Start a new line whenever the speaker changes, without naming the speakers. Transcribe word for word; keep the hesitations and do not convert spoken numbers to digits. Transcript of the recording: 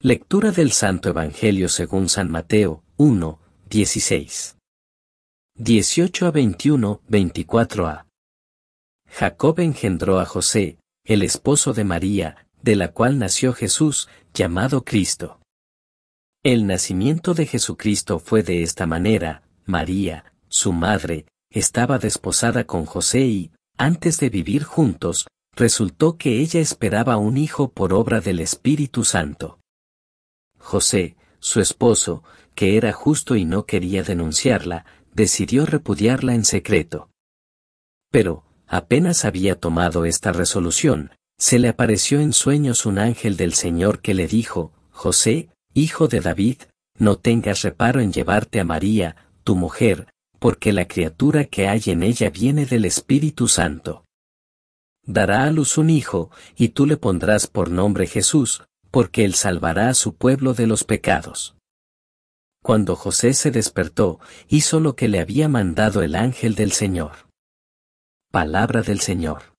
Lectura del Santo Evangelio según San Mateo, uno, dieciséis. dieciocho a veintiuno, veinticuatro a. Jacob engendró a José, el esposo de María, de la cual nació Jesús, llamado Cristo. El nacimiento de Jesucristo fue de esta manera: María, su madre, estaba desposada con José y, antes de vivir juntos, resultó que ella esperaba un hijo por obra del Espíritu Santo. José, su esposo, que era justo y no quería denunciarla, decidió repudiarla en secreto. Pero, apenas había tomado esta resolución, se le apareció en sueños un ángel del Señor que le dijo: José, hijo de David, no tengas reparo en llevarte a María, tu mujer, porque la criatura que hay en ella viene del Espíritu Santo. Dará a luz un hijo, y tú le pondrás por nombre Jesús, porque él salvará a su pueblo de los pecados. Cuando José se despertó, hizo lo que le había mandado el ángel del Señor. Palabra del Señor.